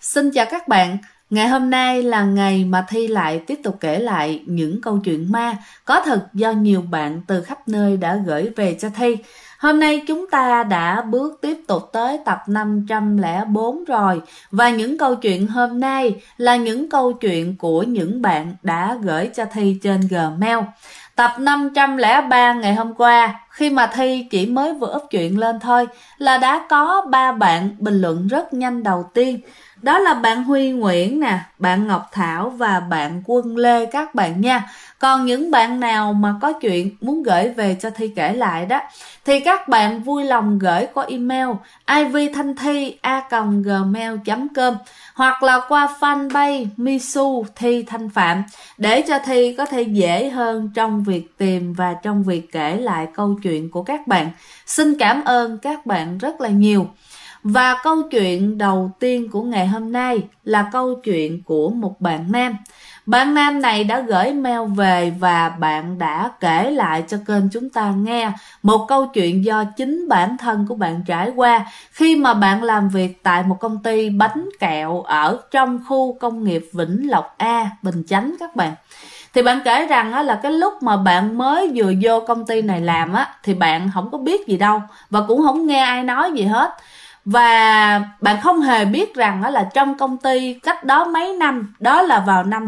Xin chào các bạn. Ngày hôm nay là ngày mà Thi lại tiếp tục kể lại những câu chuyện ma có thật do nhiều bạn từ khắp nơi đã gửi về cho Thi. Hôm nay chúng ta đã bước tiếp tục tới tập 504 rồi. Và những câu chuyện hôm nay là những câu chuyện của những bạn đã gửi cho Thi trên Gmail. Tập 503 ngày hôm qua, khi mà Thi chỉ mới vừa up chuyện lên thôi, là đã có 3 bạn bình luận rất nhanh đầu tiên. Đó là bạn Huy Nguyễn nè, bạn Ngọc Thảo và bạn Quân Lê các bạn nha. Còn những bạn nào mà có chuyện muốn gửi về cho Thi kể lại đó, thì các bạn vui lòng gửi qua email ivthanthi@gmail.com hoặc là qua fanpage Misu Thi Thanh Phạm để cho Thi có thể dễ hơn trong việc tìm và trong việc kể lại câu chuyện của các bạn. Xin cảm ơn các bạn rất là nhiều. Và câu chuyện đầu tiên của ngày hôm nay là câu chuyện của một bạn nam. Bạn nam này đã gửi mail về và bạn đã kể lại cho kênh chúng ta nghe một câu chuyện do chính bản thân của bạn trải qua khi mà bạn làm việc tại một công ty bánh kẹo ở trong khu công nghiệp Vĩnh Lộc A, Bình Chánh các bạn. Thì bạn kể rằng là cái lúc mà bạn mới vừa vô công ty này làm thì bạn không có biết gì đâu và cũng không nghe ai nói gì hết. Và bạn không hề biết rằng là trong công ty cách đó mấy năm, đó là vào năm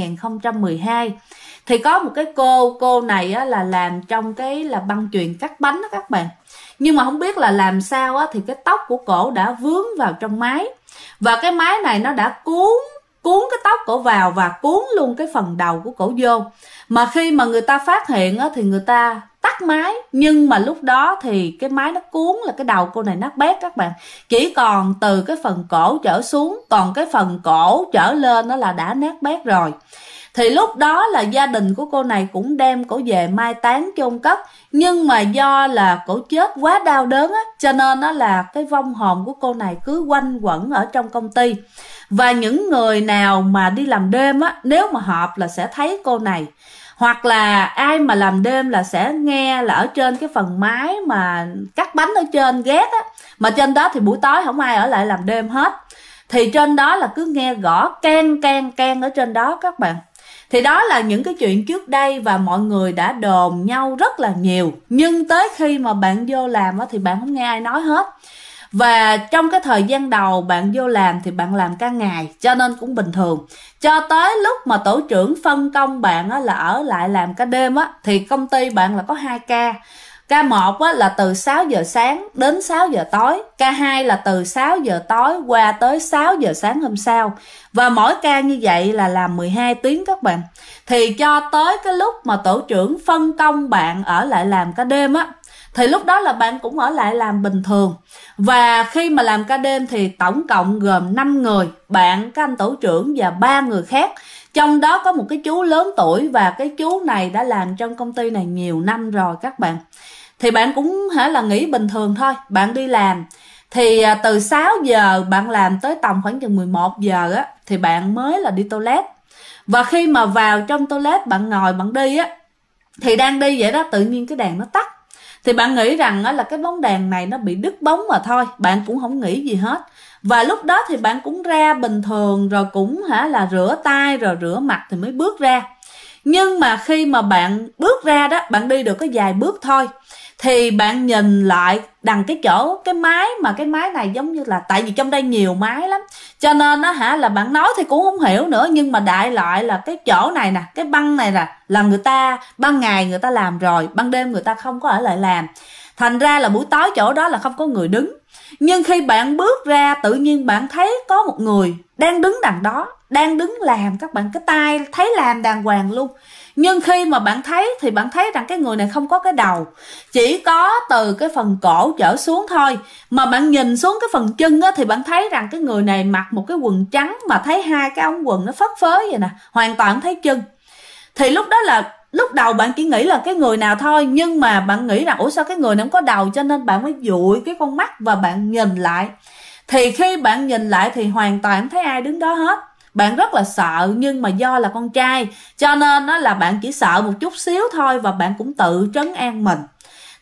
2012, thì có một cái cô này là làm trong cái là băng chuyền cắt bánh đó các bạn. Nhưng mà không biết là làm sao thì cái tóc của cổ đã vướng vào trong máy, và cái máy này nó đã cuốn cái tóc cổ vào và cuốn luôn cái phần đầu của cổ vô. Mà khi mà người ta phát hiện thì người ta tắt máy, nhưng mà lúc đó thì cái máy nó cuốn là cái đầu cô này nát bét các bạn. Chỉ còn từ cái phần cổ trở xuống, còn cái phần cổ trở lên đó là đã nát bét rồi. Thì lúc đó là gia đình của cô này cũng đem cổ về mai táng chôn cất. Nhưng mà do là cổ chết quá đau đớn cho nên đó là cái vong hồn của cô này cứ quanh quẩn ở trong công ty. Và những người nào mà đi làm đêm nếu mà họp là sẽ thấy cô này. Hoặc là ai mà làm đêm là sẽ nghe là ở trên cái phần mái mà cắt bánh ở trên gác mà trên đó thì buổi tối không ai ở lại làm đêm hết. Thì trên đó là cứ nghe gõ can ở trên đó các bạn. Thì đó là những cái chuyện trước đây và mọi người đã đồn nhau rất là nhiều. Nhưng tới khi mà bạn vô làm thì bạn không nghe ai nói hết. Và trong cái thời gian đầu bạn vô làm thì bạn làm ca ngày cho nên cũng bình thường. Cho tới lúc mà tổ trưởng phân công bạn là ở lại làm ca đêm thì công ty bạn là có 2 ca. Ca 1 là từ 6 giờ sáng đến 6 giờ tối. Ca 2 là từ 6 giờ tối qua tới 6 giờ sáng hôm sau. Và mỗi ca như vậy là làm 12 tiếng các bạn. Thì cho tới cái lúc mà tổ trưởng phân công bạn ở lại làm ca đêm thì lúc đó là bạn cũng ở lại làm bình thường. Và khi mà làm ca đêm thì tổng cộng gồm 5 người, bạn, các anh tổ trưởng và 3 người khác. Trong đó có một cái chú lớn tuổi và cái chú này đã làm trong công ty này nhiều năm rồi các bạn. Thì bạn cũng là nghĩ bình thường thôi, bạn đi làm. Thì từ 6 giờ bạn làm tới tầm khoảng chừng 11 giờ thì bạn mới là đi toilet. Và khi mà vào trong toilet bạn ngồi bạn đi thì đang đi vậy đó tự nhiên cái đèn nó tắt. Thì bạn nghĩ rằng là cái bóng đèn này nó bị đứt bóng mà thôi, bạn cũng không nghĩ gì hết. Và lúc đó thì bạn cũng ra bình thường rồi cũng là rửa tay rồi rửa mặt thì mới bước ra. Nhưng mà khi mà bạn bước ra đó, bạn đi được có vài bước thôi, thì bạn nhìn lại đằng cái chỗ cái máy, mà cái máy này giống như là tại vì trong đây nhiều máy lắm cho nên là bạn nói thì cũng không hiểu nữa. Nhưng mà đại loại là cái chỗ này nè, cái băng này là người ta ban ngày người ta làm rồi, ban đêm người ta không có ở lại làm, thành ra là buổi tối chỗ đó là không có người đứng. Nhưng khi bạn bước ra tự nhiên bạn thấy có một người đang đứng đằng đó, đang đứng làm các bạn, cái tay thấy làm đàng hoàng luôn. Nhưng khi mà bạn thấy thì bạn thấy rằng cái người này không có cái đầu, chỉ có từ cái phần cổ trở xuống thôi. Mà bạn nhìn xuống cái phần chân thì bạn thấy rằng cái người này mặc một cái quần trắng mà thấy 2 cái ống quần nó phất phới vậy nè, hoàn toàn không thấy chân. Thì lúc đó là lúc đầu bạn chỉ nghĩ là cái người nào thôi, nhưng mà bạn nghĩ rằng ủa sao cái người này không có đầu, cho nên bạn mới dụi cái con mắt và bạn nhìn lại. Thì khi bạn nhìn lại thì hoàn toàn không thấy ai đứng đó hết. Bạn rất là sợ, nhưng mà do là con trai cho nên là bạn chỉ sợ một chút xíu thôi và bạn cũng tự trấn an mình.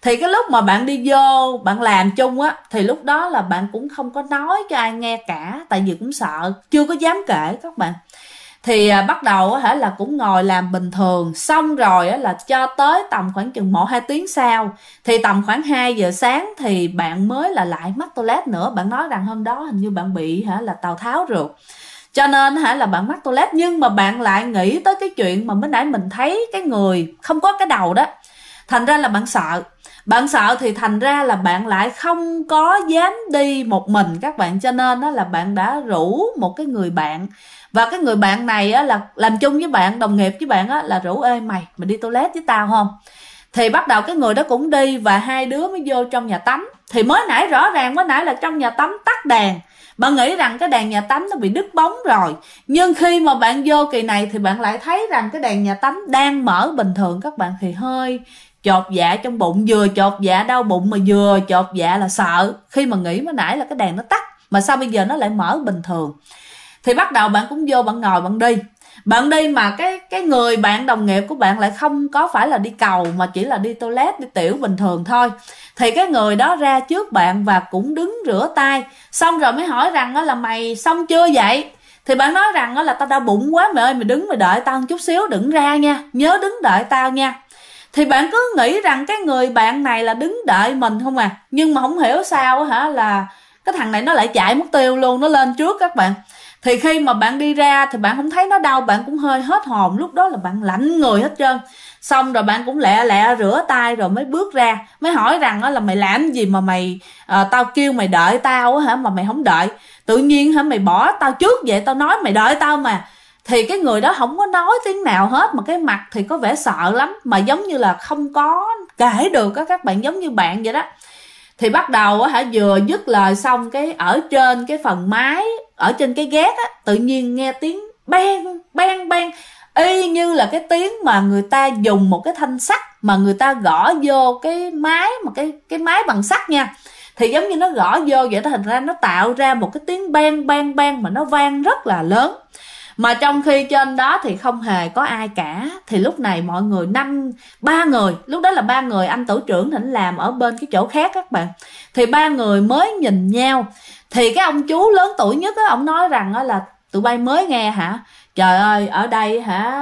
Thì cái lúc mà bạn đi vô bạn làm chung á, thì lúc đó là bạn cũng không có nói cho ai nghe cả, tại vì cũng sợ, chưa có dám kể các bạn. Thì bắt đầu á là cũng ngồi làm bình thường, xong rồi á là cho tới tầm khoảng chừng 1-2 tiếng sau, thì tầm khoảng 2 giờ sáng thì bạn mới là lại mắc toilet nữa. Bạn nói rằng hôm đó hình như bạn bị là Tào Tháo rượt, cho nên là bạn mắc toilet. Nhưng mà bạn lại nghĩ tới cái chuyện mà mới nãy mình thấy cái người không có cái đầu đó, thành ra là bạn sợ. Bạn sợ thì thành ra là bạn lại không có dám đi một mình các bạn, cho nên là bạn đã rủ một cái người bạn. Và cái người bạn này á là làm chung với bạn, đồng nghiệp với bạn á, là rủ: ê mày đi toilet với tao không? Thì bắt đầu cái người đó cũng đi, và hai đứa mới vô trong nhà tắm. Thì mới nãy rõ ràng mới nãy là trong nhà tắm tắt đèn, bạn nghĩ rằng cái đèn nhà tắm nó bị đứt bóng rồi. Nhưng khi mà bạn vô kỳ này thì bạn lại thấy rằng cái đèn nhà tắm đang mở bình thường các bạn. Thì hơi chột dạ trong bụng, vừa chột dạ đau bụng mà vừa chột dạ là sợ, khi mà nghĩ mới nãy là cái đèn nó tắt mà sao bây giờ nó lại mở bình thường. Thì bắt đầu bạn cũng vô, bạn ngồi bạn đi mà cái người bạn đồng nghiệp của bạn lại không có phải là đi cầu, mà chỉ là đi toilet, đi tiểu bình thường thôi. Thì cái người đó ra trước bạn và cũng đứng rửa tay, xong rồi mới hỏi rằng là mày xong chưa vậy? Thì bạn nói rằng là tao đau bụng quá mày ơi, mày đứng mày đợi tao một chút xíu, đừng ra nha, nhớ đứng đợi tao nha. Thì bạn cứ nghĩ rằng cái người bạn này là đứng đợi mình không à. Nhưng mà không hiểu sao là cái thằng này nó lại chạy mất tiêu luôn, nó lên trước các bạn. Thì khi mà bạn đi ra thì bạn không thấy nó đâu, bạn cũng hơi hết hồn, lúc đó là bạn lạnh người hết trơn. Xong rồi bạn cũng lẹ lẹ rửa tay rồi mới bước ra, mới hỏi rằng là mày làm gì mà mày tao kêu mày đợi tao mà mày không đợi, tự nhiên mày bỏ tao trước vậy, tao nói mày đợi tao mà. Thì cái người đó không có nói tiếng nào hết, mà cái mặt thì có vẻ sợ lắm, mà giống như là không có kể được các bạn, giống như bạn vậy đó. Thì bắt đầu vừa dứt lời xong, cái ở trên cái phần mái, ở trên cái gác tự nhiên nghe tiếng bang bang bang, y như là cái tiếng mà người ta dùng một cái thanh sắt mà người ta gõ vô cái mái, mà cái mái bằng sắt nha. Thì giống như nó gõ vô vậy đó, thành ra nó tạo ra một cái tiếng bang bang bang mà nó vang rất là lớn. Mà trong khi trên đó thì không hề có ai cả. Thì lúc này mọi người ba người, lúc đó là 3 người, anh tổ trưởng thỉnh làm ở bên cái chỗ khác các bạn. Thì 3 người mới nhìn nhau. Thì cái ông chú lớn tuổi nhất ông nói rằng là tụi bay mới nghe hả? Trời ơi, ở đây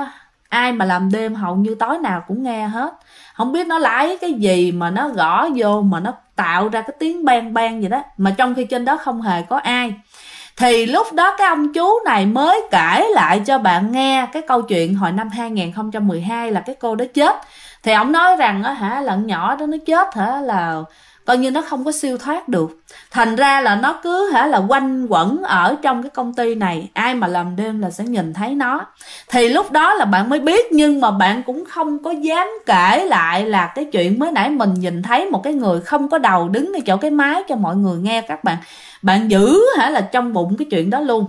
ai mà làm đêm hầu như tối nào cũng nghe hết. Không biết nó lấy cái gì mà nó gõ vô mà nó tạo ra cái tiếng bang bang vậy đó, mà trong khi trên đó không hề có ai. Thì lúc đó cái ông chú này mới kể lại cho bạn nghe cái câu chuyện hồi năm 2012 là cái cô đó chết. Thì ông nói rằng lợn nhỏ đó nó chết là coi như nó không có siêu thoát được. Thành ra là nó cứ là quanh quẩn ở trong cái công ty này, ai mà làm đêm là sẽ nhìn thấy nó. Thì lúc đó là bạn mới biết, nhưng mà bạn cũng không có dám kể lại là cái chuyện mới nãy mình nhìn thấy một cái người không có đầu đứng ngay chỗ cái mái cho mọi người nghe các bạn. Bạn giữ là trong bụng cái chuyện đó luôn.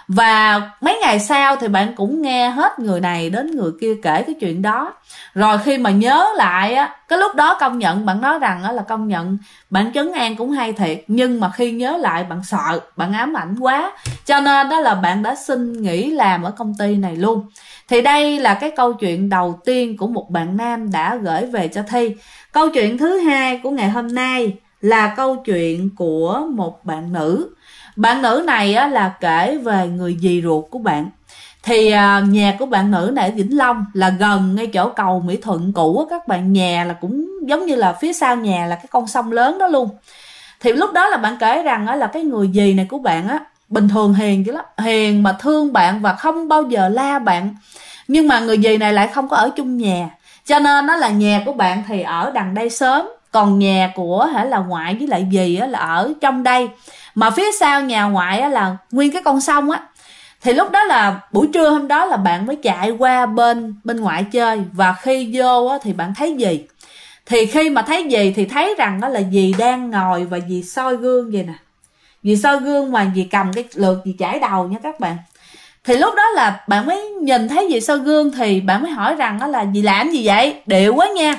Và mấy ngày sau thì bạn cũng nghe hết người này đến người kia kể cái chuyện đó. Rồi khi mà nhớ lại cái lúc đó công nhận, bạn nói rằng là công nhận bạn trấn an cũng hay thiệt, nhưng mà khi nhớ lại bạn sợ, bạn ám ảnh quá, cho nên đó là bạn đã xin nghỉ làm ở công ty này luôn. Thì đây là cái câu chuyện đầu tiên của một bạn nam đã gửi về cho Thi. Câu chuyện thứ hai của ngày hôm nay là câu chuyện của một bạn nữ. Bạn nữ này là kể về người dì ruột của bạn. Thì nhà của bạn nữ này ở Vĩnh Long, là gần ngay chỗ cầu Mỹ Thuận cũ các bạn. Nhà là cũng giống như là phía sau nhà là cái con sông lớn đó luôn. Thì lúc đó là bạn kể rằng là cái người dì này của bạn bình thường hiền chứ lắm, hiền mà thương bạn và không bao giờ la bạn. Nhưng mà người dì này lại không có ở chung nhà, cho nên là nhà của bạn thì ở đằng đây sớm, còn nhà của là ngoại với lại dì là ở trong đây. Mà phía sau nhà ngoại là nguyên cái con sông Thì lúc đó là buổi trưa hôm đó là bạn mới chạy qua bên ngoại chơi. Và khi vô thì bạn thấy dì. Thì khi mà thấy dì thì thấy rằng là dì đang ngồi và dì soi gương vậy nè. Dì soi gương mà dì cầm cái lược dì chải đầu nha các bạn. Thì lúc đó là bạn mới nhìn thấy dì soi gương, thì bạn mới hỏi rằng là dì làm gì vậy? Điệu quá nha.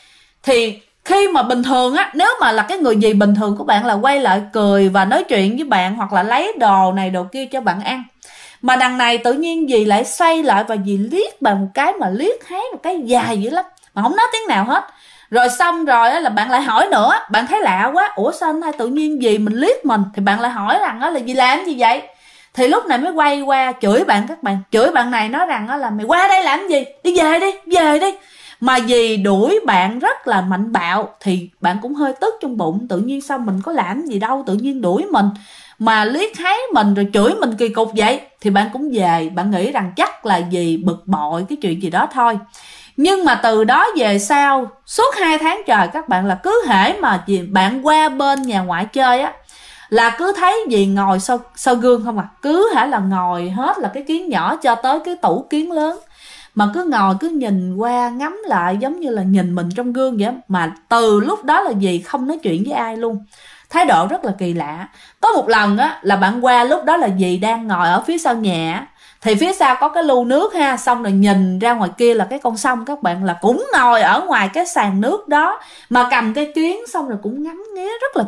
Thì khi mà bình thường nếu mà là cái người dì bình thường của bạn là quay lại cười và nói chuyện với bạn, hoặc là lấy đồ này đồ kia cho bạn ăn. Mà đằng này tự nhiên dì lại xoay lại và dì liếc bạn một cái, mà liếc hái một cái dài dữ lắm, mà không nói tiếng nào hết. Rồi xong rồi á, là bạn lại hỏi nữa, bạn thấy lạ quá, ủa sao anh hai tự nhiên gì mình liếc mình, thì bạn lại hỏi rằng á là gì làm gì vậy. Thì lúc này mới quay qua chửi bạn, các bạn chửi bạn này, nói rằng á là mày qua đây làm gì, đi về đi, về đi. Mà vì đuổi bạn rất là mạnh bạo thì bạn cũng hơi tức trong bụng, tự nhiên sao mình có làm gì đâu, tự nhiên đuổi mình mà liếc thấy mình rồi chửi mình kỳ cục vậy. Thì bạn cũng về, bạn nghĩ rằng chắc là vì bực bội cái chuyện gì đó thôi. Nhưng mà từ đó về sau suốt 2 tháng trời các bạn, là cứ hễ mà bạn qua bên nhà ngoại chơi á là cứ thấy gì ngồi sau gương không à, cứ hả là ngồi hết là cái kiến nhỏ cho tới cái tủ kiến lớn, mà cứ ngồi cứ nhìn qua ngắm lại giống như là nhìn mình trong gương vậy. Mà từ lúc đó là gì không nói chuyện với ai luôn, thái độ rất là kỳ lạ. Có một lần á là bạn qua, lúc đó là dì đang ngồi ở phía sau nhà, thì phía sau có cái lu nước ha, xong rồi nhìn ra ngoài kia là cái con sông, các bạn là cũng ngồi ở ngoài cái sàn nước đó mà cầm cái kiến, xong rồi cũng ngắm nghía rất là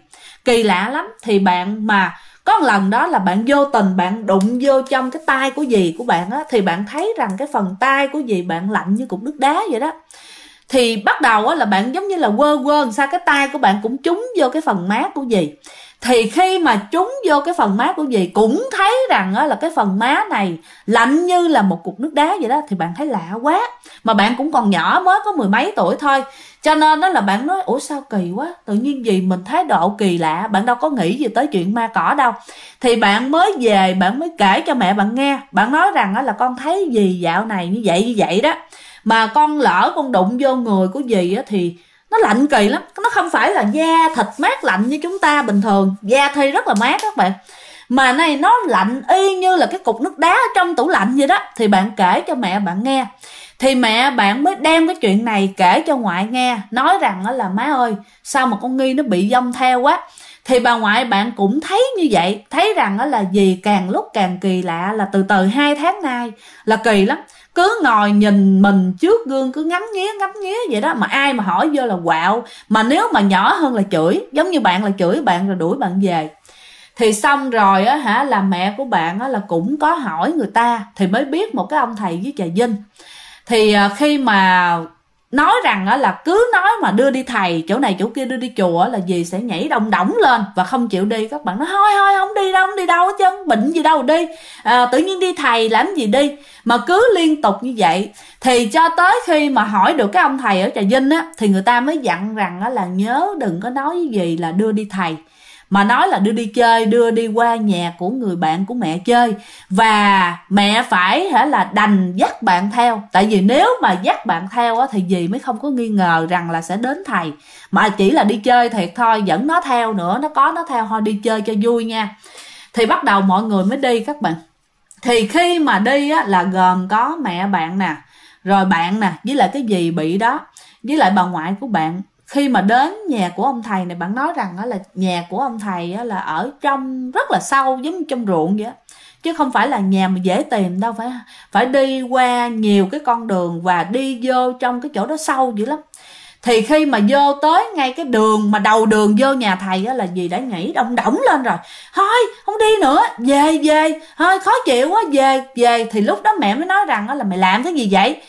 kỳ lạ lắm. Thì bạn mà có một lần đó là bạn vô tình bạn đụng vô trong cái tay của dì của bạn á, thì bạn thấy rằng cái phần tay của dì bạn lạnh như cục nước đá vậy đó. Thì bắt đầu á là bạn giống như là quơ sao cái tay của bạn cũng trúng vô cái phần mát của dì. Thì khi mà trúng vô cái phần mát của dì cũng thấy rằng á là cái phần má này lạnh như là một cục nước đá vậy đó. Thì bạn thấy lạ quá, mà bạn cũng còn nhỏ, mới có 10 mấy tuổi thôi, cho nên đó là bạn nói ủa sao kỳ quá, tự nhiên gì mình thái độ kỳ lạ. Bạn đâu có nghĩ gì tới chuyện ma cỏ đâu. Thì bạn mới về, bạn mới kể cho mẹ bạn nghe. Bạn nói rằng á là con thấy dì dạo này như vậy đó, mà con lỡ con đụng vô người của dì á thì nó lạnh kỳ lắm. Nó không phải là da thịt mát lạnh như chúng ta bình thường, da thi rất là mát các bạn, mà này nó lạnh y như là cái cục nước đá ở trong tủ lạnh vậy đó. Thì bạn kể cho mẹ bạn nghe, thì mẹ bạn mới đem cái chuyện này kể cho ngoại nghe, nói rằng là má ơi sao mà con Nghi nó bị dông theo quá. Thì bà ngoại bạn cũng thấy như vậy, thấy rằng là dì càng lúc càng kỳ lạ, là từ 2 tháng nay là kỳ lắm, cứ ngồi nhìn mình trước gương, cứ ngắm nghía vậy đó. Mà ai mà hỏi vô là quạo, mà nếu mà nhỏ hơn là chửi, giống như bạn là chửi bạn rồi đuổi bạn về. Thì xong rồi á hả, là mẹ của bạn á là cũng có hỏi người ta thì mới biết một cái ông thầy với Trà Vinh. Thì khi mà nói rằng á là cứ nói mà đưa đi thầy chỗ này chỗ kia, đưa đi chùa là dì sẽ nhảy đong đỏng lên và không chịu đi. Các bạn nói thôi không đi đâu hết trơn, bệnh gì đâu đi, tự nhiên đi thầy làm gì đi, mà cứ liên tục như vậy. Thì cho tới khi mà hỏi được cái ông thầy ở Trà Vinh á, thì người ta mới dặn rằng á là nhớ đừng có nói với dì là đưa đi thầy, mà nói là đưa đi chơi, đưa đi qua nhà của người bạn của mẹ chơi. Và mẹ phải là đành dắt bạn theo, tại vì nếu mà dắt bạn theo á, thì dì mới không có nghi ngờ rằng là sẽ đến thầy, mà chỉ là đi chơi thiệt thôi, dẫn nó theo nữa, nó theo thôi, đi chơi cho vui nha. Thì bắt đầu mọi người mới đi các bạn. Thì khi mà đi á, là gồm có mẹ bạn nè, rồi bạn nè, với lại cái dì bị đó, với lại bà ngoại của bạn. Khi mà đến nhà của ông thầy này, bạn nói rằng là nhà của ông thầy là ở trong rất là sâu, giống như trong ruộng vậy, chứ không phải là nhà mà dễ tìm đâu, phải đi qua nhiều cái con đường và đi vô trong cái chỗ đó sâu dữ lắm. Thì khi mà vô tới ngay cái đường mà đầu đường vô nhà thầy là dì đã nhảy đong đỏng lên rồi, thôi không đi nữa, về thôi, khó chịu quá, về. Thì lúc đó mẹ mới nói rằng là mày làm cái gì vậy,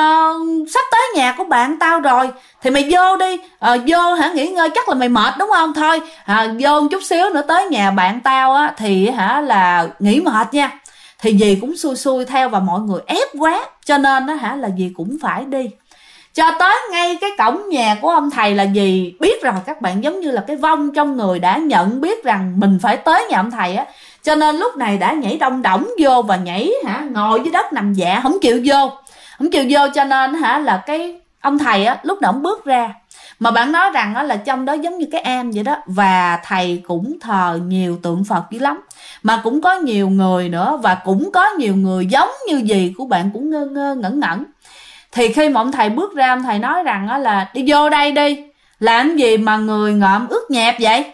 sắp tới nhà của bạn tao rồi thì mày vô đi, vô nghỉ ngơi, chắc là mày mệt đúng không, thôi vô chút xíu nữa tới nhà bạn tao á thì là nghỉ mệt nha. Thì dì cũng xui theo và mọi người ép quá, cho nên là dì cũng phải đi. Cho tới ngay cái cổng nhà của ông thầy là dì biết rồi các bạn, giống như là cái vong trong người đã nhận biết rằng mình phải tới nhà ông thầy á, cho nên lúc này đã nhảy đong đỏng vô và nhảy ngồi dưới đất nằm dạ, không chịu vô. Cho nên là cái ông thầy á lúc nào ông bước ra, mà bạn nói rằng là trong đó giống như cái am vậy đó, và thầy cũng thờ nhiều tượng Phật dữ lắm, mà cũng có nhiều người nữa, và cũng có nhiều người giống như dì của bạn cũng ngơ ngẩn. Thì khi mà ông thầy bước ra, ông thầy nói rằng là đi vô đây đi, làm gì mà người ngợm ướt nhẹp vậy,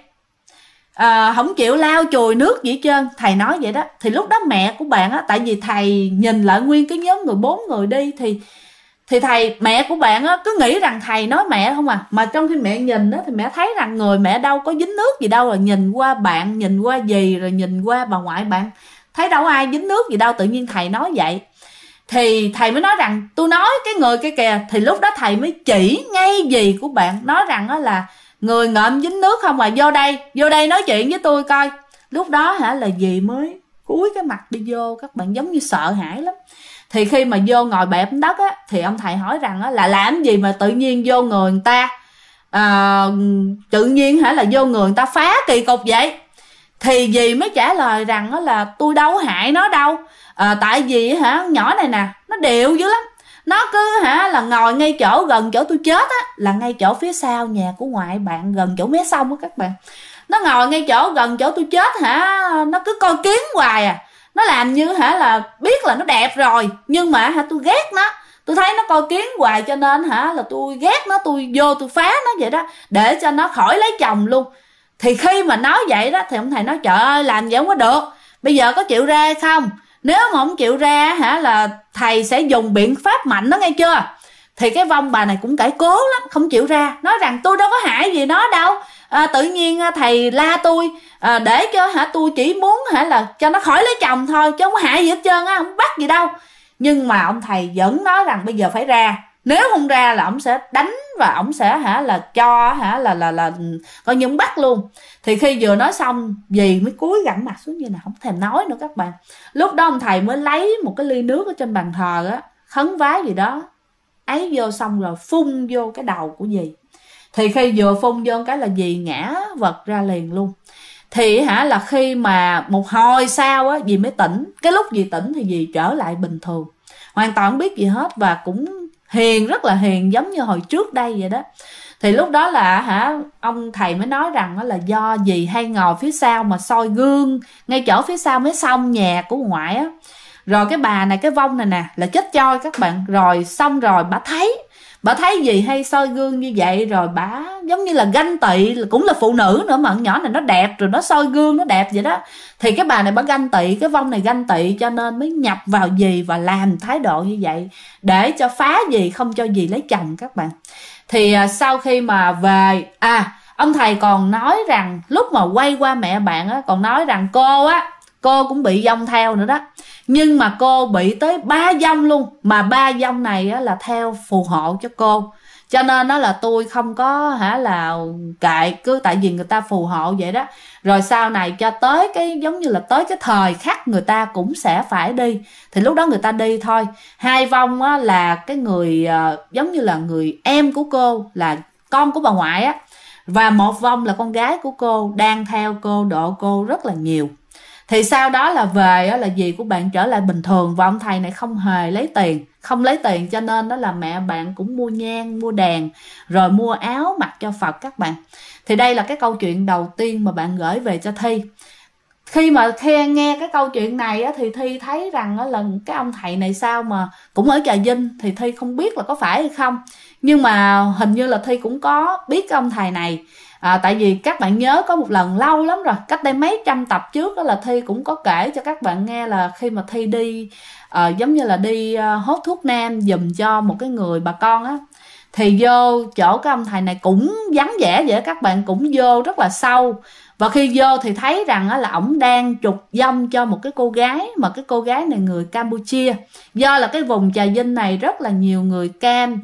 không chịu lau chùi nước gì hết trơn, thầy nói vậy đó. Thì lúc đó mẹ của bạn á, tại vì thầy nhìn lại nguyên cái nhóm người 4 người đi, thì thầy, mẹ của bạn á cứ nghĩ rằng thầy nói mẹ không à, mà trong khi mẹ nhìn á thì mẹ thấy rằng người mẹ đâu có dính nước gì đâu, rồi nhìn qua bạn, nhìn qua dì, rồi nhìn qua bà ngoại bạn, thấy đâu ai dính nước gì đâu, tự nhiên thầy nói vậy. Thì thầy mới nói rằng tôi nói cái người kia kìa. Thì lúc đó thầy mới chỉ ngay dì của bạn, nói rằng đó là người ngợm dính nước không à, vô đây nói chuyện với tôi coi. Lúc đó là dì mới cúi cái mặt đi vô, các bạn, giống như sợ hãi lắm. Thì khi mà vô ngồi bẹp đất á, thì ông thầy hỏi rằng là làm gì mà tự nhiên vô người người ta tự nhiên là vô người người ta phá kỳ cục vậy. Thì dì mới trả lời rằng là tôi đâu hại nó đâu, tại vì nhỏ này nè nó điệu dữ lắm, nó cứ là ngồi ngay chỗ gần chỗ tôi chết á, là ngay chỗ phía sau nhà của ngoại bạn, gần chỗ mé sông á các bạn. Nó ngồi ngay chỗ gần chỗ tôi chết nó cứ coi kiến hoài à. Nó làm như là biết là nó đẹp rồi, nhưng mà tôi ghét nó, tôi thấy nó coi kiến hoài, cho nên là tôi ghét nó, tôi vô tôi phá nó vậy đó, để cho nó khỏi lấy chồng luôn. Thì khi mà nói vậy đó, thì ông thầy nói trời ơi làm vậy không có được, bây giờ có chịu ra hay không? Nếu mà không chịu ra là thầy sẽ dùng biện pháp mạnh đó, nghe chưa? Thì cái vong bà này cũng cãi cố lắm, không chịu ra, nói rằng tôi đâu có hại gì nó đâu, tự nhiên thầy la tôi để cho tôi chỉ muốn là cho nó khỏi lấy chồng thôi, chứ không có hại gì hết trơn á, không bắt gì đâu. Nhưng mà ông thầy vẫn nói rằng bây giờ phải ra, nếu không ra là ông sẽ đánh và ông sẽ là cho là coi như ông bắt luôn. Thì khi vừa nói xong, dì mới cúi gặm mặt xuống như này, không thèm nói nữa các bạn. Lúc đó ông thầy mới lấy một cái ly nước ở trên bàn thờ á, khấn vái gì đó ấy vô, xong rồi phun vô cái đầu của dì. Thì khi vừa phun vô cái là dì ngã vật ra liền luôn. Thì là khi mà một hồi sau á, dì mới tỉnh. Cái lúc dì tỉnh thì dì trở lại bình thường, hoàn toàn không biết gì hết, và cũng hiền, rất là hiền, giống như hồi trước đây vậy đó. Thì lúc đó là ông thầy mới nói rằng là do dì hay ngồi phía sau mà soi gương ngay chỗ phía sau mé sông nhà của ngoại á. Rồi cái bà này, cái vong này nè, là chết choi các bạn. Rồi xong rồi bà thấy dì hay soi gương như vậy, rồi bà giống như là ganh tị, cũng là phụ nữ nữa mà nhỏ này nó đẹp, rồi nó soi gương nó đẹp vậy đó. Thì cái bà này bà ganh tị, cái vong này ganh tị, cho nên mới nhập vào dì và làm thái độ như vậy để cho phá dì, không cho dì lấy chồng các bạn. Thì sau khi mà về, ông thầy còn nói rằng lúc mà quay qua mẹ bạn á, còn nói rằng cô cũng bị vong theo nữa đó. Nhưng mà cô bị tới 3 vong luôn, mà 3 vong này á, là theo phù hộ cho cô. Cho nên đó là tôi không có là kệ, cứ tại vì người ta phù hộ vậy đó. Rồi sau này cho tới cái giống như là tới cái thời khắc người ta cũng sẽ phải đi, thì lúc đó người ta đi thôi. 2 vong á, là cái người giống như là người em của cô, là con của bà ngoại á, và một vong là con gái của cô, đang theo cô, độ cô rất là nhiều. Thì sau đó là về là dì của bạn trở lại bình thường, và ông thầy này không hề lấy tiền, không lấy tiền, cho nên đó là mẹ bạn cũng mua nhang, mua đèn, rồi mua áo mặc cho Phật các bạn. Thì đây là cái câu chuyện đầu tiên mà bạn gửi về cho Thi. Khi mà nghe cái câu chuyện này á, thì Thi thấy rằng là cái ông thầy này sao mà cũng ở Trà Vinh, thì Thi không biết là có phải hay không, nhưng mà hình như là Thi cũng có biết cái ông thầy này. Tại vì các bạn nhớ có một lần lâu lắm rồi, cách đây mấy trăm tập trước đó, là Thi cũng có kể cho các bạn nghe là khi mà Thi đi giống như là đi hốt thuốc nam giùm cho một cái người bà con á, thì vô chỗ cái ông thầy này cũng vắng vẻ vậy, các bạn, cũng vô rất là sâu. Và khi vô thì thấy rằng là ổng đang trục vong cho một cái cô gái, mà cái cô gái này người Campuchia. Do là cái vùng Trà Vinh này rất là nhiều người Cam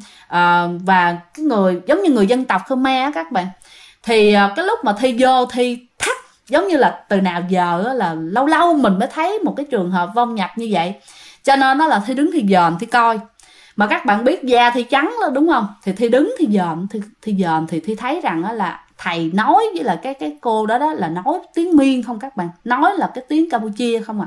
và cái người giống như người dân tộc Khmer á các bạn. Thì cái lúc mà Thi vô, Thi thắc giống như là từ nào giờ là lâu lâu mình mới thấy một cái trường hợp vong nhập như vậy, cho nên nó là Thi đứng Thi dòm Thi coi. Mà các bạn biết da Thi trắng đó đúng không, thì Thi đứng Thi dòm thì Thi thấy rằng là thầy nói với là cái cô đó là nói tiếng Miên không các bạn, nói là cái tiếng Campuchia không à.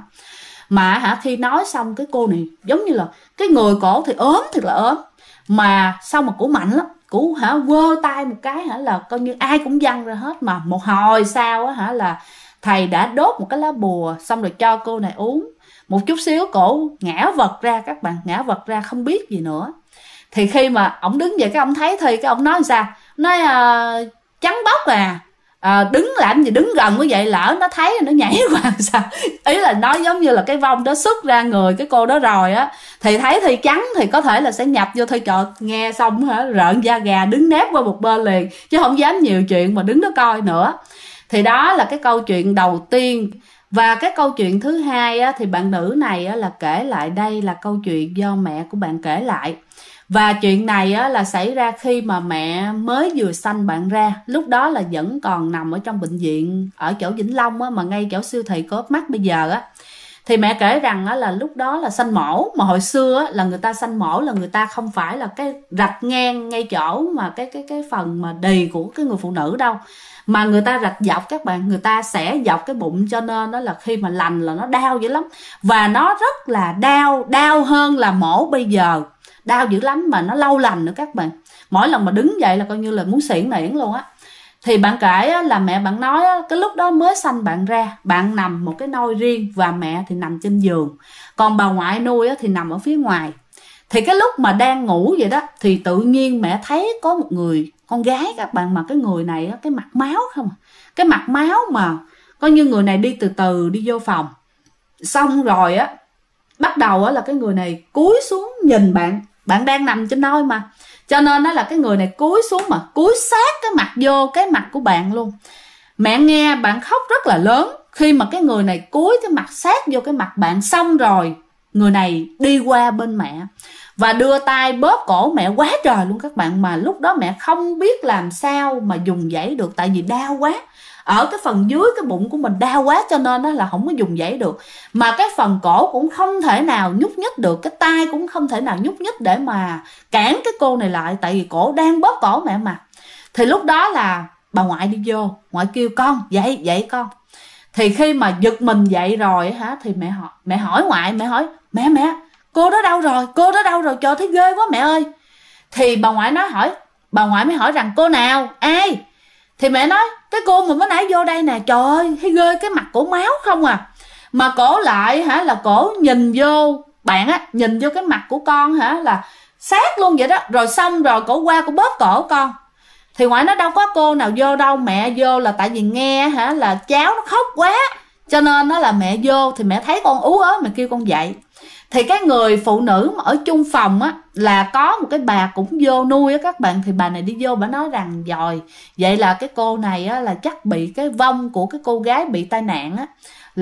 Mà khi nói xong cái cô này giống như là cái người cổ thì ốm, thiệt là ốm, mà sao mà cổ mạnh lắm, cổ vơ tay một cái là coi như ai cũng văng ra hết. Mà một hồi sau là thầy đã đốt một cái lá bùa, xong rồi cho cô này uống một chút xíu, cổ ngã vật ra các bạn, ngã vật ra không biết gì nữa. Thì khi mà ổng đứng dậy, cái ổng thấy thì cái ổng nói sao, nói trắng bóc đứng làm gì đứng gần như vậy, lỡ nó thấy nó nhảy qua sao. Ý là nói giống như là cái vong đó xuất ra người cái cô đó rồi á, thì thấy Thi trắng thì có thể là sẽ nhập vô. Thôi trời, nghe xong rợn da gà, đứng nép qua một bên liền, chứ không dám nhiều chuyện mà đứng đó coi nữa. Thì đó là cái câu chuyện đầu tiên Và cái câu chuyện thứ hai á, thì bạn nữ này á, là kể lại đây là câu chuyện do mẹ của bạn kể lại. Và chuyện này á, là xảy ra khi mà mẹ mới vừa sanh bạn ra. Lúc đó là vẫn còn nằm ở trong bệnh viện ở chỗ Vĩnh Long á, mà ngay chỗ siêu thị Co.op Mart bây giờ á. Thì mẹ kể rằng á, là lúc đó là sanh mổ. Mà hồi xưa á, là người ta sanh mổ là người ta không phải là cái rạch ngang ngay chỗ mà cái phần mà đì của cái người phụ nữ đâu, mà người ta rạch dọc các bạn. Người ta sẽ dọc cái bụng, cho nên đó là khi mà lành là nó đau dữ lắm. Và nó rất là đau hơn là mổ bây giờ. Đau dữ lắm mà nó lâu lành nữa các bạn. Mỗi lần mà đứng dậy là coi như là muốn xỉn nỉn luôn á. Thì bạn kể là mẹ bạn nói cái lúc đó mới sanh bạn ra, bạn nằm một cái nôi riêng và mẹ thì nằm trên giường, còn bà ngoại nuôi thì nằm ở phía ngoài. Thì cái lúc mà đang ngủ vậy đó thì tự nhiên mẹ thấy có một người con gái các bạn, mà cái người này cái mặt máu không, cái mặt máu mà coi như người này đi từ từ đi vô phòng. Xong rồi á bắt đầu là cái người này cúi xuống nhìn bạn đang nằm trên nôi mà, cho nên đó là cái người này cúi xuống mà cúi sát cái mặt vô cái mặt của bạn luôn. Mẹ nghe bạn khóc rất là lớn khi mà cái người này cúi cái mặt sát vô cái mặt bạn. Xong rồi người này đi qua bên mẹ và đưa tay bóp cổ mẹ quá trời luôn các bạn. Mà lúc đó mẹ không biết làm sao mà dùng dãy được, tại vì đau quá. Ở cái phần dưới cái bụng của mình đau quá, cho nên đó là không có dùng dãy được. Mà cái phần cổ cũng không thể nào nhúc nhích được, cái tay cũng không thể nào nhúc nhích để mà cản cái cô này lại, tại vì cổ đang bóp cổ mẹ mà. Thì lúc đó là bà ngoại đi vô, ngoại kêu con dậy con. Thì khi mà giật mình dậy rồi hả, thì mẹ hỏi ngoại, mẹ hỏi mẹ cô đó đâu rồi, trời thấy ghê quá mẹ ơi. Thì bà ngoại mới hỏi rằng cô nào, ai? Thì mẹ nói cái cô mà mới nãy vô đây nè, trời ơi thấy ghê, cái mặt cổ máu không à. Mà cổ lại là cổ nhìn vô bạn á, nhìn vô cái mặt của con là sát luôn vậy đó. Rồi xong rồi cổ qua cổ bóp cổ con. Thì ngoại nói đâu có cô nào vô đâu, mẹ vô là tại vì nghe là cháu nó khóc quá, cho nên đó là mẹ vô. Thì mẹ thấy con ú ớ, mẹ kêu con dậy. Thì cái người phụ nữ mà ở chung phòng á là có một cái bà cũng vô nuôi á các bạn. Thì bà này đi vô, bà nói rằng rồi vậy là cái cô này á là chắc bị cái vong của cái cô gái bị tai nạn á,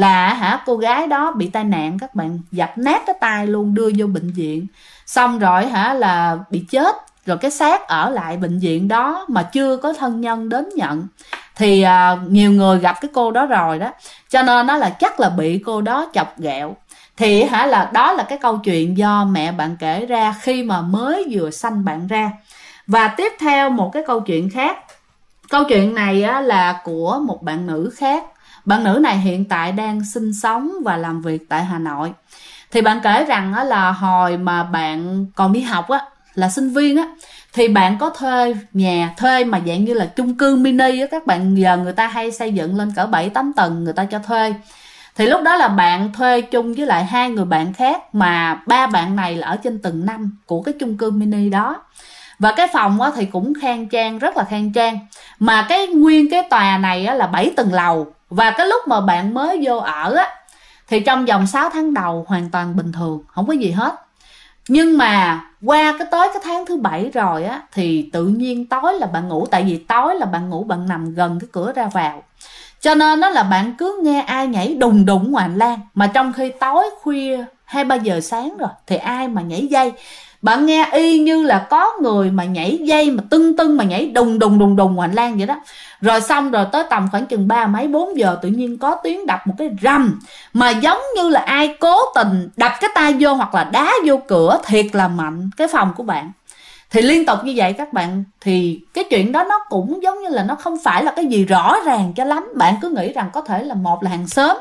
là cô gái đó bị tai nạn các bạn, dập nát cái tay luôn, đưa vô bệnh viện. Xong rồi là bị chết, rồi cái xác ở lại bệnh viện đó mà chưa có thân nhân đến nhận. Thì nhiều người gặp cái cô đó rồi đó, cho nên nó là chắc là bị cô đó chọc ghẹo. Thì là đó là cái câu chuyện do mẹ bạn kể ra khi mà mới vừa sanh bạn ra. Và tiếp theo một cái câu chuyện khác. Câu chuyện này là của một bạn nữ khác. Bạn nữ này hiện tại đang sinh sống và làm việc tại Hà Nội. Thì bạn kể rằng là hồi mà bạn còn đi học á, là sinh viên á, thì bạn có thuê nhà, thuê mà dạng như là chung cư mini á các bạn. Giờ người ta hay xây dựng lên cỡ 7-8 tầng người ta cho thuê. Thì lúc đó là bạn thuê chung với lại 2 người bạn khác, mà 3 bạn này là ở trên tầng 5 của cái chung cư mini đó. Và cái phòng thì cũng khang trang, rất là khang trang. Mà nguyên cái tòa này là 7 tầng lầu. Và cái lúc mà bạn mới vô ở á, thì trong vòng 6 tháng đầu hoàn toàn bình thường, không có gì hết. Nhưng mà qua tới cái tháng thứ 7 rồi á, thì tự nhiên tối là bạn ngủ. Tại vì tối là bạn ngủ, bạn nằm gần cái cửa ra vào, cho nên đó là bạn cứ nghe ai nhảy đùng đùng ngoài hành lang. Mà trong khi tối khuya 2-3 giờ sáng rồi thì ai mà nhảy dây. Bạn nghe y như là có người mà nhảy dây mà tưng mà nhảy đùng đùng ngoài hành lang vậy đó. Rồi xong rồi tới tầm khoảng chừng 3-4 giờ tự nhiên có tiếng đập một cái rầm, mà giống như là ai cố tình đập cái tay vô hoặc là đá vô cửa thiệt là mạnh cái phòng của bạn. Thì liên tục như vậy các bạn. Thì cái chuyện đó nó cũng giống như là nó không phải là cái gì rõ ràng cho lắm. Bạn cứ nghĩ rằng có thể là một là hàng xóm,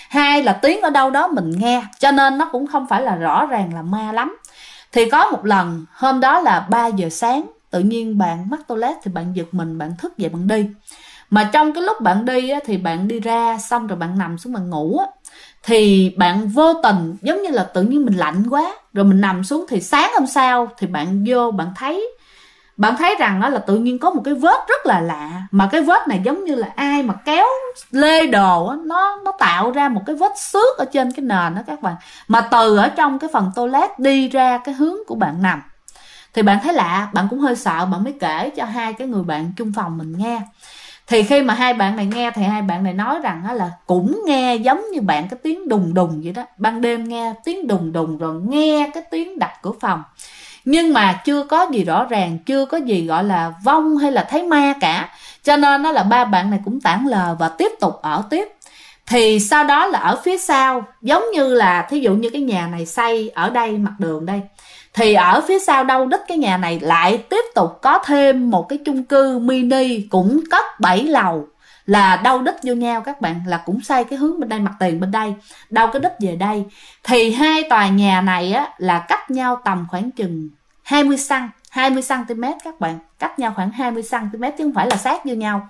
2 là tiếng ở đâu đó mình nghe, cho nên nó cũng không phải là rõ ràng là ma lắm. Thì có một lần hôm đó là 3 giờ sáng, tự nhiên bạn mắc toilet thì bạn giật mình, bạn thức dậy bạn đi. Mà trong cái lúc bạn đi á, thì bạn đi ra xong rồi bạn nằm xuống bạn ngủ á, thì bạn vô tình giống như là tự nhiên mình lạnh quá, rồi mình nằm xuống. Thì sáng hôm sau thì bạn vô bạn thấy rằng đó là tự nhiên có một cái vết rất là lạ. Mà cái vết này giống như là ai mà kéo lê đồ á, nó tạo ra một cái vết xước ở trên cái nền đó các bạn. Mà từ ở trong cái phần toilet đi ra cái hướng của bạn nằm. Thì bạn thấy lạ, bạn cũng hơi sợ, bạn mới kể cho 2 cái người bạn chung phòng mình nghe. Thì khi mà hai bạn này nghe thì hai bạn này nói rằng là cũng nghe giống như bạn cái tiếng đùng đùng vậy đó. Ban đêm nghe tiếng đùng đùng, rồi nghe cái tiếng đập cửa phòng, nhưng mà chưa có gì rõ ràng, chưa có gì gọi là vong hay là thấy ma cả. Cho nên nó là ba bạn này cũng tản lờ và tiếp tục ở tiếp. Thì sau đó là ở phía sau, giống như là thí dụ như cái nhà này xây ở đây mặt đường đây, thì ở phía sau đâu đích cái nhà này lại tiếp tục có thêm một cái chung cư mini cũng cất 7 lầu, là đâu đích vô nhau các bạn, là cũng xây cái hướng bên đây, mặt tiền bên đây, đâu cái đích về đây. Thì hai tòa nhà này á là cách nhau tầm khoảng chừng 20 cm các bạn, cách nhau khoảng 20 cm chứ không phải là sát vô nhau.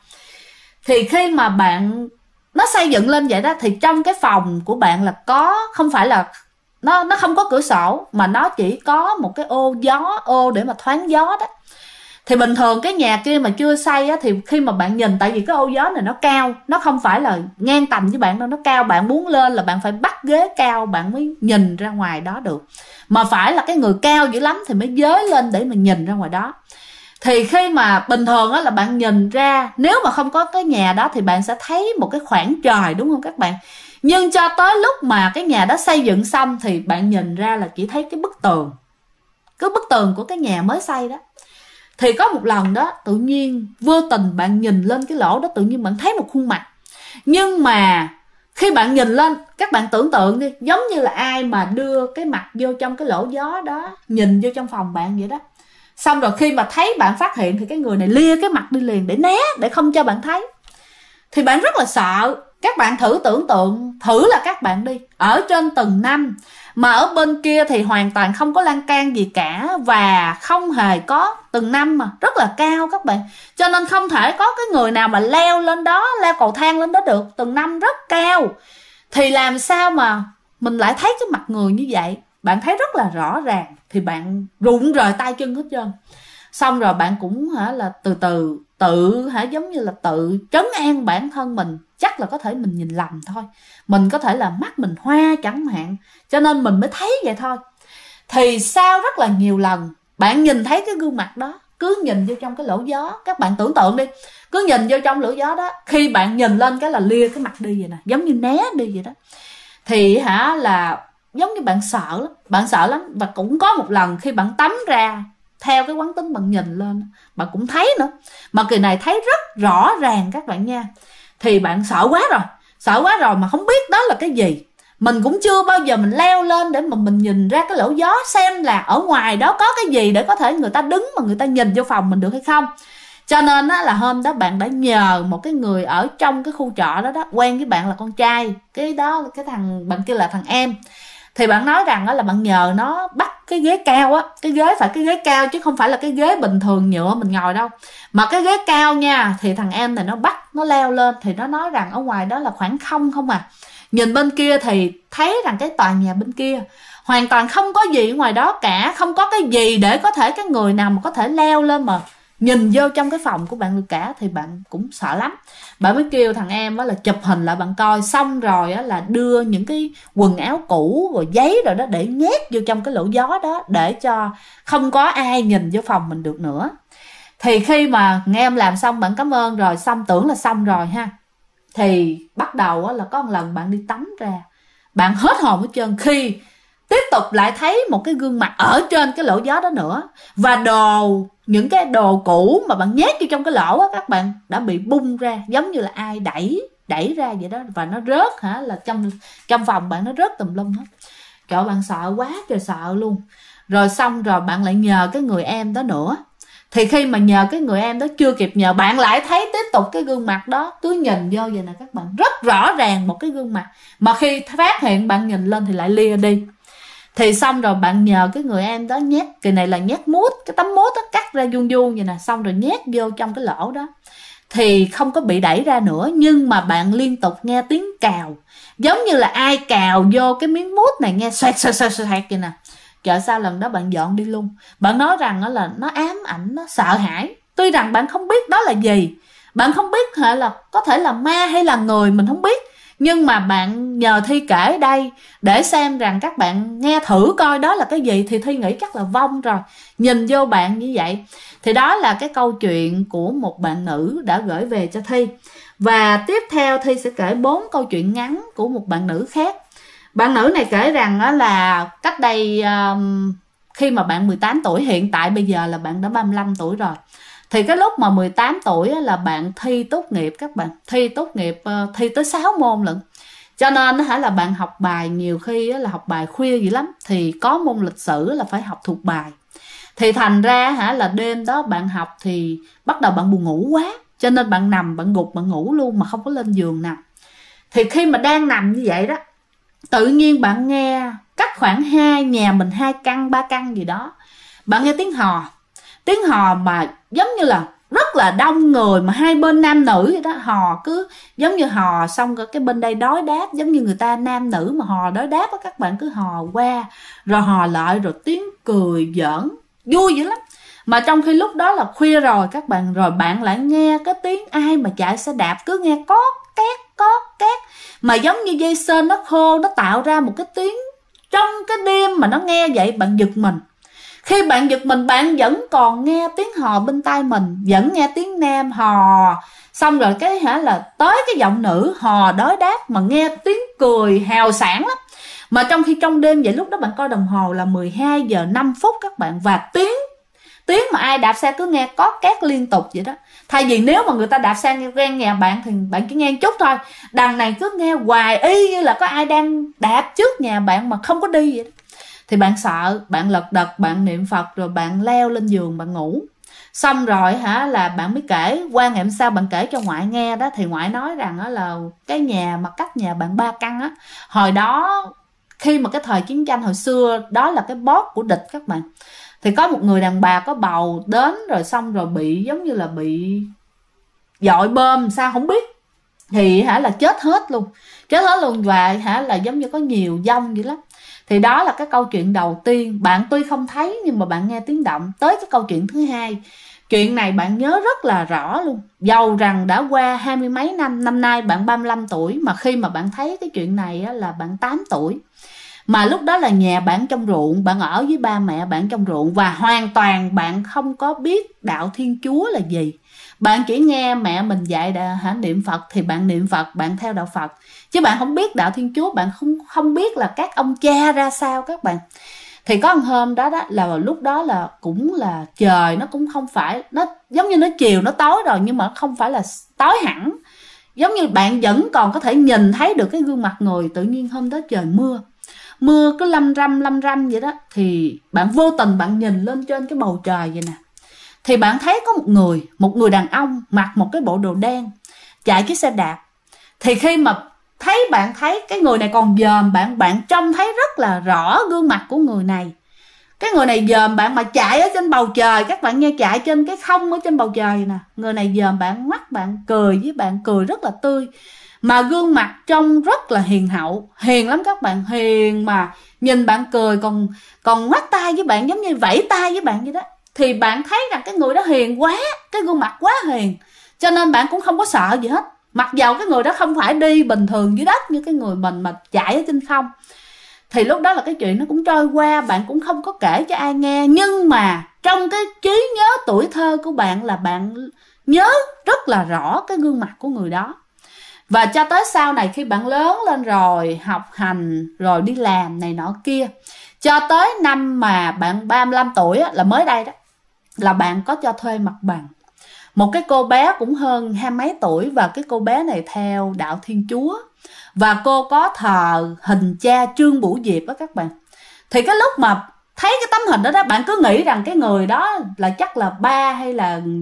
Thì khi mà bạn nó xây dựng lên vậy đó, thì trong cái phòng của bạn là có, không phải là nó không có cửa sổ, mà nó chỉ có một cái ô gió, ô để mà thoáng gió đó. Thì bình thường cái nhà kia mà chưa xây á, thì khi mà bạn nhìn, tại vì cái ô gió này nó cao, nó không phải là ngang tầm với bạn đâu, nó cao, bạn muốn lên là bạn phải bắt ghế cao bạn mới nhìn ra ngoài đó được, mà phải là cái người cao dữ lắm thì mới dới lên để mà nhìn ra ngoài đó. Thì khi mà bình thường á là bạn nhìn ra, nếu mà không có cái nhà đó thì bạn sẽ thấy một cái khoảng trời, đúng không các bạn? Nhưng cho tới lúc mà cái nhà đó xây dựng xong thì bạn nhìn ra là chỉ thấy cái bức tường, cái bức tường của cái nhà mới xây đó. Thì có một lần đó tự nhiên vô tình bạn nhìn lên cái lỗ đó, tự nhiên bạn thấy một khuôn mặt. Nhưng mà khi bạn nhìn lên, các bạn tưởng tượng đi, giống như là ai mà đưa cái mặt vô trong cái lỗ gió đó, nhìn vô trong phòng bạn vậy đó. Xong rồi khi mà thấy bạn phát hiện thì cái người này lia cái mặt đi liền để né, để không cho bạn thấy. Thì bạn rất là sợ. Các bạn thử tưởng tượng, thử là các bạn đi ở trên tầng 5, mà ở bên kia thì hoàn toàn không có lan can gì cả, và không hề có, tầng 5 mà rất là cao các bạn, cho nên không thể có cái người nào mà leo lên đó, leo cầu thang lên đó được. Tầng 5 rất cao, thì làm sao mà mình lại thấy cái mặt người như vậy? Bạn thấy rất là rõ ràng, thì bạn rụng rời tay chân hết trơn. Xong rồi bạn cũng là từ từ tự giống như là tự trấn an bản thân mình, chắc là có thể mình nhìn lầm thôi, mình có thể là mắt mình hoa chẳng hạn, cho nên mình mới thấy vậy thôi. Thì sau rất là nhiều lần bạn nhìn thấy cái gương mặt đó, cứ nhìn vô trong cái lỗ gió, các bạn tưởng tượng đi, cứ nhìn vô trong lỗ gió đó, khi bạn nhìn lên cái là lia cái mặt đi vậy nè, giống như né đi vậy đó. Thì là giống như bạn sợ lắm. Và cũng có một lần khi bạn tắm ra, theo cái quán tính bạn nhìn lên, bạn cũng thấy nữa, mà kỳ này thấy rất rõ ràng các bạn nha. Thì bạn sợ quá rồi mà không biết đó là cái gì. Mình cũng chưa bao giờ mình leo lên để mà mình nhìn ra cái lỗ gió xem là ở ngoài đó có cái gì để có thể người ta đứng mà người ta nhìn vô phòng mình được hay không. Cho nên á, là hôm đó bạn đã nhờ một cái người ở trong cái khu trọ đó quen với bạn là con trai, cái thằng bạn kia là thằng em. Thì bạn nói rằng là bạn nhờ nó bắt cái ghế cao á, cái ghế phải cái ghế cao chứ không phải là cái ghế bình thường nhựa mình ngồi đâu, mà cái ghế cao nha. Thì thằng em này nó bắt nó leo lên, thì nó nói rằng ở ngoài đó là khoảng không à, nhìn bên kia thì thấy rằng cái tòa nhà bên kia hoàn toàn không có gì ở ngoài đó cả, không có cái gì để có thể cái người nào mà có thể leo lên mà nhìn vô trong cái phòng của bạn được cả. Thì bạn cũng sợ lắm, bạn mới kêu thằng em là chụp hình lại bạn coi, xong rồi là đưa những cái quần áo cũ rồi giấy rồi đó để nhét vô trong cái lỗ gió đó, để cho không có ai nhìn vô phòng mình được nữa. Thì khi mà nghe em làm xong, bạn cảm ơn rồi, xong tưởng là xong rồi ha, thì bắt đầu là có một lần bạn đi tắm ra, bạn hết hồn hết trơn khi tiếp tục lại thấy một cái gương mặt ở trên cái lỗ gió đó nữa. Và những cái đồ cũ mà bạn nhét vô trong cái lỗ á, các bạn đã bị bung ra, giống như là ai đẩy ra vậy đó, và nó rớt là trong phòng bạn, nó rớt tùm lum hết. Trời, bạn sợ quá trời sợ luôn. Rồi xong rồi bạn lại nhờ cái người em đó nữa. Thì khi mà nhờ cái người em đó chưa kịp nhờ, bạn lại thấy tiếp tục cái gương mặt đó, cứ nhìn vô vậy nè các bạn, rất rõ ràng một cái gương mặt, mà khi phát hiện bạn nhìn lên thì lại lia đi. Thì xong rồi bạn nhờ cái người em đó nhét, kỳ này là nhét mút, cái tấm mút đó cắt ra vuông vuông vậy nè, xong rồi nhét vô trong cái lỗ đó, thì không có bị đẩy ra nữa. Nhưng mà bạn liên tục nghe tiếng cào, giống như là ai cào vô cái miếng mút này, nghe xoẹt vậy nè. Trời, sao lần đó bạn dọn đi luôn. Bạn nói rằng là nó ám ảnh, nó sợ hãi. Tuy rằng bạn không biết đó là gì, bạn không biết là có thể là ma hay là người, mình không biết, Nhưng mà bạn nhờ Thi kể đây để xem rằng các bạn nghe thử coi đó là cái gì, thì Thi nghĩ chắc là vong rồi. Nhìn vô bạn như vậy. Thì đó là cái câu chuyện của một bạn nữ đã gửi về cho Thi. Và tiếp theo Thi sẽ kể 4 câu chuyện ngắn của một bạn nữ khác. Bạn nữ này kể rằng là cách đây khi mà bạn 18 tuổi, hiện tại bây giờ là bạn đã 35 tuổi rồi. Thì cái lúc mà 18 tuổi là bạn thi tốt nghiệp các bạn. Thi tốt nghiệp thi tới 6 môn lận. Cho nên là bạn học bài nhiều khi là học bài khuya dữ lắm. Thì có môn lịch sử là phải học thuộc bài. Thì thành ra là đêm đó bạn học thì bắt đầu bạn buồn ngủ quá. Cho nên bạn nằm, bạn gục, bạn ngủ luôn mà không có lên giường nằm. Thì khi mà đang nằm như vậy đó, tự nhiên bạn nghe cách khoảng nhà mình 2 căn 3 căn gì đó, bạn nghe tiếng hò. Tiếng hò mà giống như là rất là đông người, mà hai bên nam nữ vậy đó, hò cứ giống như hò xong rồi cái bên đây đối đáp, giống như người ta nam nữ mà hò đối đáp đó, các bạn cứ hò qua rồi hò lại, rồi tiếng cười giỡn vui dữ lắm. Mà trong khi lúc đó là khuya rồi các bạn, rồi bạn lại nghe cái tiếng ai mà chạy xe đạp, cứ nghe cót két, mà giống như dây sên nó khô, nó tạo ra một cái tiếng trong cái đêm mà nó nghe vậy, bạn giật mình. Khi bạn giật mình, bạn vẫn còn nghe tiếng hò bên tai mình, vẫn nghe tiếng nam hò, xong rồi cái là tới cái giọng nữ hò đối đáp, mà nghe tiếng cười hào sảng lắm. Mà trong khi trong đêm vậy, lúc đó bạn coi đồng hồ là 12 giờ 5 phút các bạn, và tiếng mà ai đạp xe cứ nghe cót két liên tục vậy đó. Thay vì nếu mà người ta đạp xe ngang nhà bạn thì bạn chỉ nghe chút thôi, đằng này cứ nghe hoài y như là có ai đang đạp trước nhà bạn mà không có đi vậy đó. Thì bạn sợ, bạn lật đật, bạn niệm Phật, rồi bạn leo lên giường bạn ngủ. Xong rồi là bạn mới kể, qua ngày hôm sau bạn kể cho ngoại nghe đó, thì ngoại nói rằng là cái nhà mà cách nhà bạn 3 căn á, hồi đó khi mà cái thời chiến tranh hồi xưa đó là cái boss của địch các bạn. Thì có một người đàn bà có bầu đến rồi, xong rồi bị giống như là bị dội bom sao không biết, thì là chết hết luôn, và là giống như có nhiều vong vậy lắm. Thì đó là cái câu chuyện đầu tiên, bạn tuy không thấy nhưng mà bạn nghe tiếng động. Tới cái câu chuyện thứ hai, chuyện này bạn nhớ rất là rõ luôn, dầu rằng đã qua 20 mấy năm, năm nay bạn 35 tuổi, mà khi mà bạn thấy cái chuyện này là bạn 8 tuổi. Mà lúc đó là nhà bạn trong ruộng, bạn ở với ba mẹ bạn trong ruộng, và hoàn toàn bạn không có biết đạo Thiên Chúa là gì. Bạn chỉ nghe mẹ mình dạy niệm Phật thì bạn niệm Phật, bạn theo đạo Phật, chứ bạn không biết đạo Thiên Chúa, bạn không biết là các ông cha ra sao các bạn. Thì có một hôm đó là lúc đó là cũng là trời nó cũng không phải, nó giống như nó chiều nó tối rồi, nhưng mà không phải là tối hẳn, giống như bạn vẫn còn có thể nhìn thấy được cái gương mặt người. Tự nhiên hôm đó trời mưa cứ lâm râm vậy đó, thì bạn vô tình bạn nhìn lên trên cái bầu trời vậy nè, thì bạn thấy có một người đàn ông mặc một cái bộ đồ đen chạy cái xe đạp. Thì khi mà bạn thấy cái người này còn dòm bạn trông thấy rất là rõ gương mặt của người này. Cái người này dòm bạn mà chạy ở trên bầu trời, các bạn nghe, chạy trên cái không ở trên bầu trời nè. Người này dòm bạn, mắt bạn cười với bạn, cười rất là tươi, mà gương mặt trông rất là hiền hậu, hiền lắm các bạn, hiền mà nhìn bạn cười còn ngoắt tay với bạn, giống như vẫy tay với bạn vậy đó. Thì bạn thấy rằng cái người đó hiền quá, cái gương mặt quá hiền, cho nên bạn cũng không có sợ gì hết. Mặc dầu cái người đó không phải đi bình thường dưới đất như cái người mình mà chạy ở trên không. Thì lúc đó là cái chuyện nó cũng trôi qua, bạn cũng không có kể cho ai nghe. Nhưng mà trong cái trí nhớ tuổi thơ của bạn là bạn nhớ rất là rõ cái gương mặt của người đó. Và cho tới sau này khi bạn lớn lên rồi, học hành, rồi đi làm này nọ kia, cho tới năm mà bạn 35 tuổi là mới đây đó, là bạn có cho thuê mặt bằng một cái cô bé cũng hơn 20 mấy tuổi, và cái cô bé này theo đạo Thiên Chúa, và cô có thờ hình cha Trương Bửu Diệp đó các bạn. Thì cái lúc mà thấy cái tấm hình đó bạn cứ nghĩ rằng cái người đó là chắc là ba hay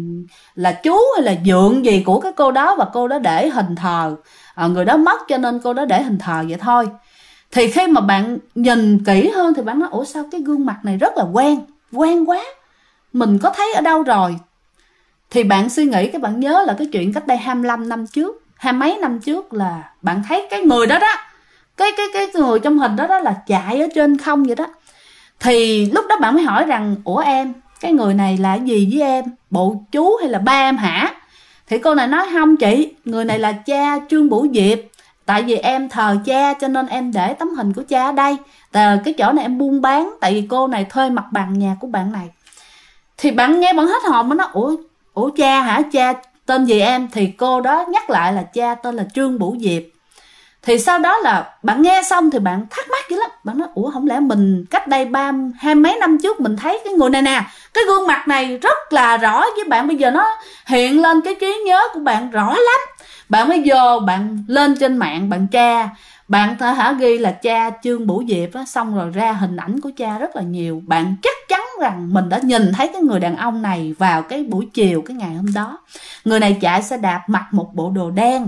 là chú hay là dượng gì của cái cô đó, và cô đó để hình thờ, người đó mất cho nên cô đó để hình thờ vậy thôi. Thì khi mà bạn nhìn kỹ hơn thì bạn nói, ủa sao cái gương mặt này rất là quen quá, mình có thấy ở đâu rồi. Thì bạn suy nghĩ, cái bạn nhớ là cái chuyện cách đây 25 năm trước, 20 mấy năm trước, là bạn thấy cái người đó đó, cái người trong hình đó là chạy ở trên không vậy đó. Thì lúc đó bạn mới hỏi rằng, ủa em, cái người này là gì với em, bộ chú hay là ba em hả? Thì cô này nói, không chị, người này là cha Trương Bửu Diệp, tại vì em thờ cha cho nên em để tấm hình của cha ở đây. Cái chỗ này em buôn bán, tại vì cô này thuê mặt bằng nhà của bạn này. Thì bạn nghe bạn hết hồn, mới nói ủa cha hả, cha tên gì em? Thì cô đó nhắc lại là cha tên là Trương Bửu Diệp. Thì sau đó là bạn nghe xong thì bạn thắc mắc dữ lắm. Bạn nói ủa không lẽ mình cách đây 20 mấy năm trước mình thấy cái người này nè, cái gương mặt này rất là rõ với bạn, bây giờ nó hiện lên cái trí nhớ của bạn rõ lắm. Bạn mới vô bạn lên trên mạng bạn tra, bạn ghi là cha Trương Bửu Diệp á, xong rồi ra hình ảnh của cha rất là nhiều. Bạn chắc chắn rằng mình đã nhìn thấy cái người đàn ông này vào cái buổi chiều cái ngày hôm đó. Người này chạy xe đạp, mặc một bộ đồ đen,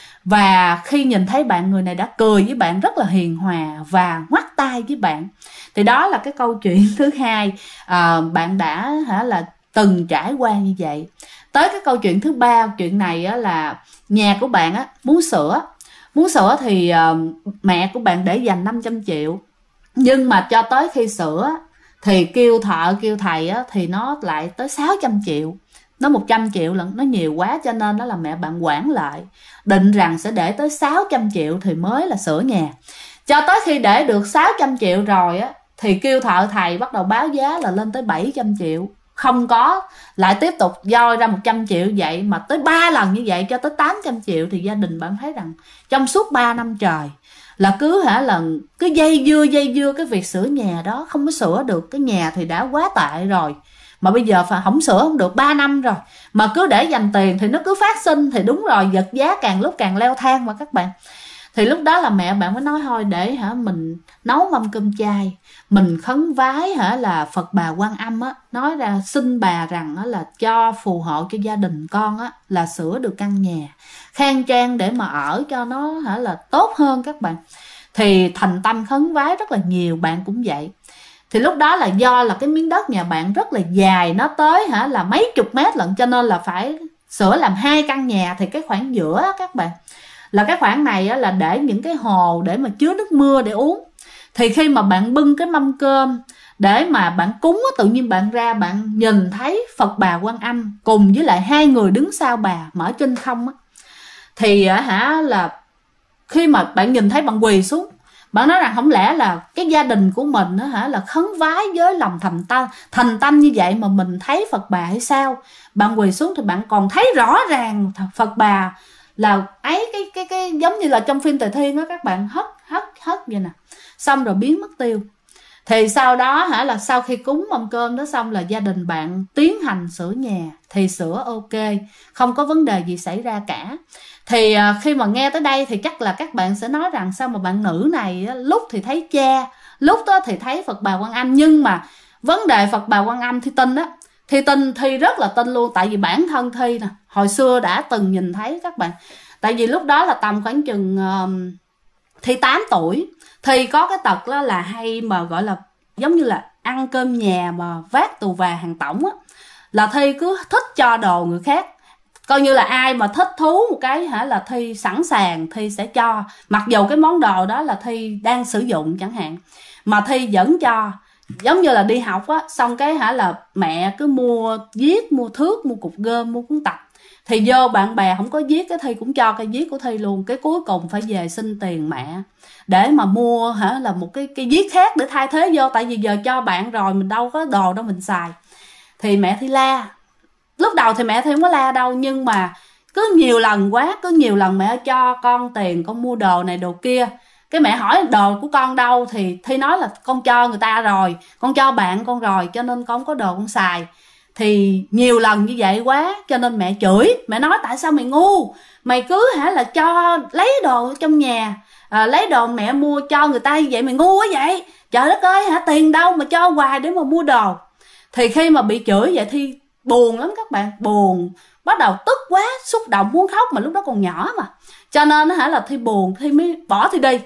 và khi nhìn thấy bạn, người này đã cười với bạn rất là hiền hòa và ngoắt tay với bạn. Thì đó là cái câu chuyện thứ hai, bạn đã là từng trải qua như vậy. Tới cái câu chuyện thứ ba, chuyện này là nhà của bạn muốn sửa thì mẹ của bạn để dành 500 triệu, nhưng mà cho tới khi sửa thì kêu thợ kêu thầy thì nó lại tới 600 triệu. Nó 100 triệu lận, nó nhiều quá, cho nên đó là mẹ bạn quản lại, định rằng sẽ để tới 600 triệu thì mới là sửa nhà. Cho tới khi để được 600 triệu rồi thì kêu thợ thầy bắt đầu báo giá là lên tới 700 triệu. Không có, lại tiếp tục dôi ra 100 triệu vậy, mà tới 3 lần như vậy cho tới 800 triệu. Thì gia đình bạn thấy rằng trong suốt 3 năm trời là cứ dây dưa cái việc sửa nhà đó, không có sửa được. Cái nhà thì đã quá tệ rồi, mà bây giờ phải không sửa không được, 3 năm rồi mà cứ để dành tiền thì nó cứ phát sinh. Thì đúng rồi, vật giá càng lúc càng leo thang mà các bạn. Thì lúc đó là mẹ bạn mới nói thôi để mình nấu mâm cơm chay, mình khấn vái là Phật Bà Quan Âm nói ra xin bà rằng là cho phù hộ cho gia đình con là sửa được căn nhà khang trang để mà ở cho nó là tốt hơn các bạn. Thì thành tâm khấn vái rất là nhiều, bạn cũng vậy. Thì lúc đó là do là cái miếng đất nhà bạn rất là dài, nó tới là mấy chục mét lận, cho nên là phải sửa làm 2 căn nhà. Thì cái khoảng giữa các bạn, là cái khoảng này là để những cái hồ để mà chứa nước mưa để uống. Thì khi mà bạn bưng cái mâm cơm để mà bạn cúng tự nhiên bạn ra bạn nhìn thấy Phật Bà Quan Âm cùng với lại 2 người đứng sau bà mà ở trên không thì là khi mà bạn nhìn thấy bạn quỳ xuống, bạn nói rằng không lẽ là cái gia đình của mình là khấn vái với lòng thành tâm như vậy mà mình thấy Phật Bà hay sao? Bạn quỳ xuống thì bạn còn thấy rõ ràng Phật Bà là ấy cái giống như là trong phim Tề Thiên á các bạn, hất vậy nè, xong rồi biến mất tiêu. Thì sau đó là sau khi cúng mâm cơm đó xong là gia đình bạn tiến hành sửa nhà, thì sửa ok, không có vấn đề gì xảy ra cả. Thì khi mà nghe tới đây thì chắc là các bạn sẽ nói rằng sao mà bạn nữ này lúc thì thấy cha, lúc đó thì thấy Phật Bà Quan Âm. Nhưng mà vấn đề Phật Bà Quan Âm Thi tin Thi rất là tin luôn. Tại vì bản thân Thi nè, hồi xưa đã từng nhìn thấy các bạn. Tại vì lúc đó là tầm khoảng chừng Thi 8 tuổi. Thi có cái tật đó là hay mà gọi là giống như là ăn cơm nhà mà vác tù và hàng tổng là Thi cứ thích cho đồ người khác. Coi như là ai mà thích thú một cái là Thi sẵn sàng Thi sẽ cho, mặc dù cái món đồ đó là Thi đang sử dụng chẳng hạn, mà Thi vẫn cho. Giống như là đi học xong cái là mẹ cứ mua viết, mua thước, mua cục gôm, mua cuốn tập, thì vô bạn bè không có viết cái Thi cũng cho cái viết của Thi luôn. Cái cuối cùng phải về xin tiền mẹ để mà mua là một cái viết khác để thay thế vô. Tại vì giờ cho bạn rồi mình đâu có đồ đâu mình xài. Thì mẹ Thi la. Lúc đầu thì mẹ Thi không có la đâu, nhưng mà cứ nhiều lần mẹ cho con tiền con mua đồ này đồ kia. Cái mẹ hỏi đồ của con đâu thì Thi nói là con cho người ta rồi, con cho bạn con rồi, cho nên con không có đồ con xài. Thì nhiều lần như vậy quá cho nên mẹ chửi. Mẹ nói tại sao mày ngu, mày cứ là cho lấy đồ trong nhà, lấy đồ mẹ mua cho người ta như vậy, mày ngu quá vậy, trời đất ơi tiền đâu mà cho hoài để mà mua đồ. Thì khi mà bị chửi vậy Thi buồn lắm các bạn, buồn, bắt đầu tức quá, xúc động muốn khóc, mà lúc đó còn nhỏ mà, cho nên là Thi buồn, Thi mới bỏ Thi đi.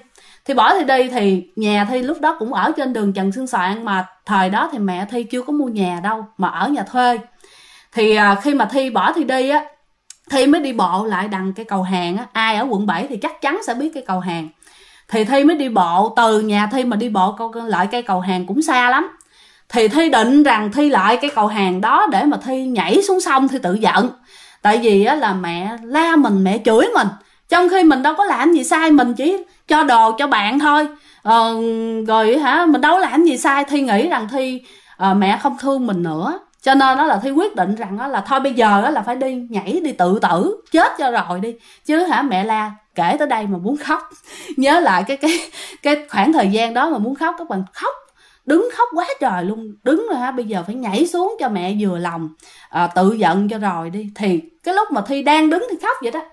Thì nhà Thi lúc đó cũng ở trên đường Trần Xuân Soạn, mà thời đó thì mẹ Thi chưa có mua nhà đâu mà ở nhà thuê. Thì khi mà Thi bỏ Thi đi Thi mới đi bộ lại đằng cây cầu Hàng ai ở quận 7 thì chắc chắn sẽ biết cây cầu Hàng. Thì Thi mới đi bộ từ nhà Thi mà đi bộ lại cây cầu Hàng cũng xa lắm. Thì Thi định rằng Thi lại cái cầu Hàng đó để mà Thi nhảy xuống sông Thi tự giận. Tại vì là mẹ la mình, mẹ chửi mình, trong khi mình đâu có làm gì sai, mình chỉ cho đồ cho bạn thôi. Rồi mình đâu có làm gì sai. Thi nghĩ rằng Thi mẹ không thương mình nữa, cho nên đó là Thi quyết định rằng đó là thôi bây giờ đó là phải đi nhảy, đi tự tử chết cho rồi đi. Chứ mẹ la kể tới đây mà muốn khóc. Nhớ lại cái khoảng thời gian đó mà muốn khóc, các bạn khóc, đứng khóc quá trời luôn. Đứng rồi bây giờ phải nhảy xuống cho mẹ vừa lòng, tự giận cho rồi đi. Thì cái lúc mà Thi đang đứng thì khóc vậy đó,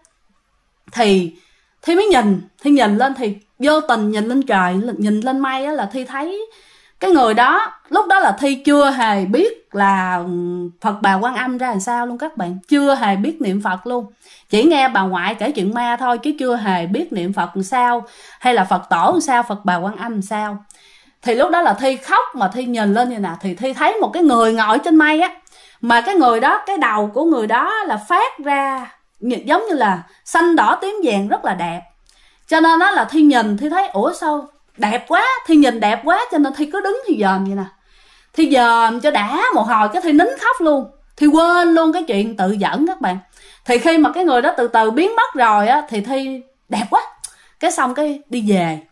thì Thi mới nhìn lên, thì vô tình nhìn lên trời, nhìn lên mây á, là Thi thấy cái người đó. Lúc đó là Thi chưa hề biết là Phật Bà Quan Âm ra làm sao luôn các bạn, chưa hề biết niệm Phật luôn, chỉ nghe bà ngoại kể chuyện ma thôi, chứ chưa hề biết niệm Phật làm sao, hay là Phật tổ làm sao, Phật Bà Quan Âm làm sao. Thì lúc đó là Thi khóc, mà Thi nhìn lên như nè, thì Thi thấy một cái người ngồi trên mây á, mà cái người đó, cái đầu của người đó là phát ra giống như là xanh đỏ tím vàng, rất là đẹp. Cho nên đó là Thi nhìn, Thi thấy ủa sao đẹp quá, Thi nhìn đẹp quá, cho nên Thi cứ đứng Thi dòm vậy nè. Thi dòm cho đã một hồi, cái Thi nín khóc luôn, Thi quên luôn cái chuyện tự dẫn các bạn. Thì khi mà cái người đó từ từ biến mất rồi á, thì Thi đẹp quá, cái xong cái đi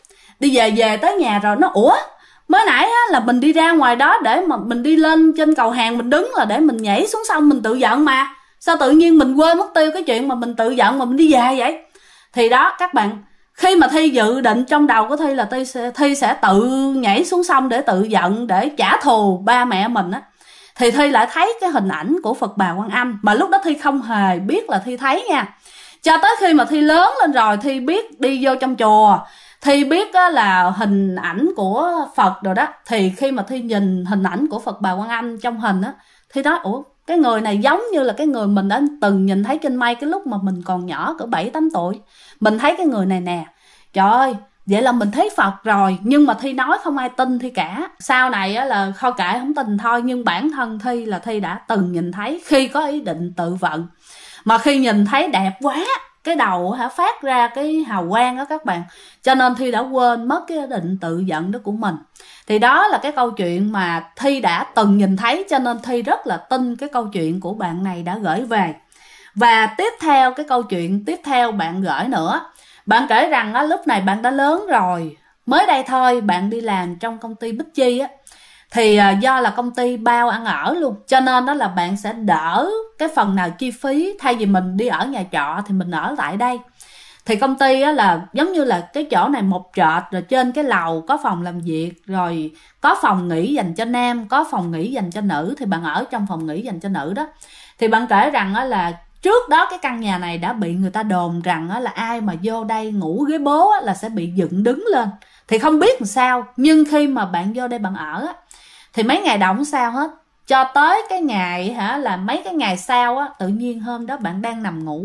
về tới nhà rồi nó ủa mới nãy á, là mình đi ra ngoài đó để mà mình đi lên trên cầu hàng, mình đứng là để mình nhảy xuống sông mình tự giận mà, sao tự nhiên mình quên mất tiêu cái chuyện mà mình tự giận mà mình đi về vậy. Thì đó các bạn, khi mà Thi dự định trong đầu của Thi là Thi sẽ tự nhảy xuống sông để tự giận, để trả thù ba mẹ mình á, thì Thi lại thấy cái hình ảnh của Phật Bà Quan Âm, mà lúc đó Thi không hề biết là Thi thấy nha. Cho tới khi mà Thi lớn lên rồi, Thi biết đi vô trong chùa, Thi biết là hình ảnh của Phật rồi đó, thì khi mà Thi nhìn hình ảnh của Phật Bà Quan Âm trong hình á, Thi nói ủa cái người này giống như là cái người mình đã từng nhìn thấy trên mây cái lúc mà mình còn nhỏ, cỡ 7-8 tuổi. Mình thấy cái người này nè, trời ơi, vậy là mình thấy Phật rồi. Nhưng mà Thi nói không ai tin Thi cả. Sau này á là thôi kệ không tin thôi, nhưng bản thân Thi là Thi đã từng nhìn thấy khi có ý định tự vận. Mà khi nhìn thấy đẹp quá, cái đầu phát ra cái hào quang đó các bạn, cho nên Thi đã quên mất cái ý định tự giận đó của mình. Thì đó là cái câu chuyện mà Thi đã từng nhìn thấy, cho nên Thi rất là tin cái câu chuyện của bạn này đã gửi về. Và tiếp theo, cái câu chuyện tiếp theo bạn gửi nữa, bạn kể rằng á, lúc này bạn đã lớn rồi, mới đây thôi bạn đi làm trong công ty Bích Chi á, thì do là công ty bao ăn ở luôn, cho nên đó là bạn sẽ đỡ cái phần nào chi phí. Thay vì mình đi ở nhà trọ thì mình ở tại đây. Thì công ty á là giống như là cái chỗ này một trệt, rồi trên cái lầu có phòng làm việc, rồi có phòng nghỉ dành cho nam, có phòng nghỉ dành cho nữ, thì bạn ở trong phòng nghỉ dành cho nữ đó. Thì bạn kể rằng á là trước đó cái căn nhà này đã bị người ta đồn rằng á là ai mà vô đây ngủ ghế bố á là sẽ bị dựng đứng lên. Thì không biết làm sao, nhưng khi mà bạn vô đây bạn ở á, thì mấy ngày đầu không sao hết, cho tới cái ngày là mấy cái ngày sau á, tự nhiên hôm đó bạn đang nằm ngủ,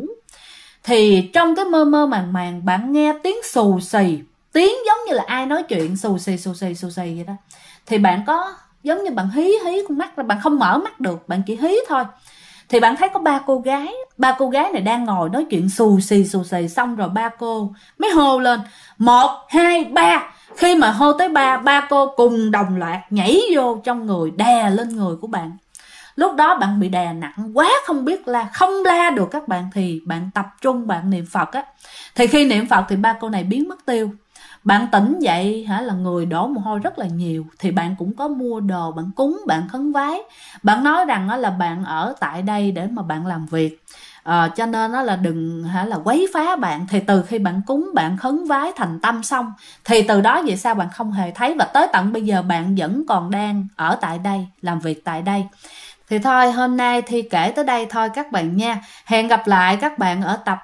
thì trong cái mơ mơ màng màng bạn nghe tiếng xù xì, tiếng giống như là ai nói chuyện xù xì vậy đó. Thì bạn có giống như bạn hí con mắt ra, bạn không mở mắt được, bạn chỉ hí thôi. Thì bạn thấy có ba cô gái này đang ngồi nói chuyện xù xì, xong rồi ba cô mới hô lên 1, 2, 3. Khi mà hô tới ba cô cùng đồng loạt nhảy vô trong người, đè lên người của bạn. Lúc đó bạn bị đè nặng quá, không biết la, không la được các bạn, thì bạn tập trung bạn niệm Phật á. Thì khi niệm Phật thì ba cô này biến mất tiêu. Bạn tỉnh dậy là người đổ mồ hôi rất là nhiều. Thì bạn cũng có mua đồ, bạn cúng, bạn khấn vái. Bạn nói rằng là bạn ở tại đây để mà bạn làm việc, cho nên là đừng là quấy phá bạn. Thì từ khi bạn cúng, bạn khấn vái thành tâm xong, thì từ đó về sau bạn không hề thấy. Và tới tận bây giờ bạn vẫn còn đang ở tại đây, làm việc tại đây. Thì thôi, hôm nay Thi kể tới đây thôi các bạn nha. Hẹn gặp lại các bạn ở tập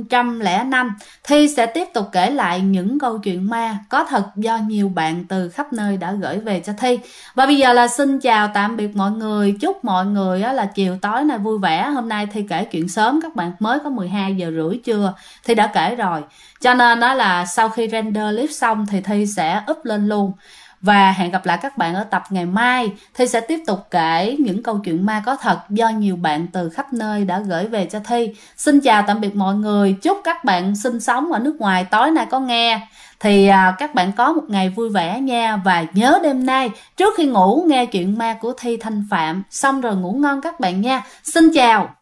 505. Thi sẽ tiếp tục kể lại những câu chuyện ma có thật do nhiều bạn từ khắp nơi đã gửi về cho Thi. Và bây giờ là xin chào tạm biệt mọi người. Chúc mọi người là chiều tối này vui vẻ. Hôm nay Thi kể chuyện sớm các bạn, mới có 12 giờ rưỡi trưa Thi đã kể rồi. Cho nên đó là sau khi render clip xong thì Thi sẽ up lên luôn. Và hẹn gặp lại các bạn ở tập ngày mai. Thi sẽ tiếp tục kể những câu chuyện ma có thật do nhiều bạn từ khắp nơi đã gửi về cho Thi. Xin chào tạm biệt mọi người. Chúc các bạn sinh sống ở nước ngoài tối nay có nghe thì các bạn có một ngày vui vẻ nha. Và nhớ đêm nay trước khi ngủ nghe chuyện ma của Thi Thanh Phạm, xong rồi ngủ ngon các bạn nha. Xin chào.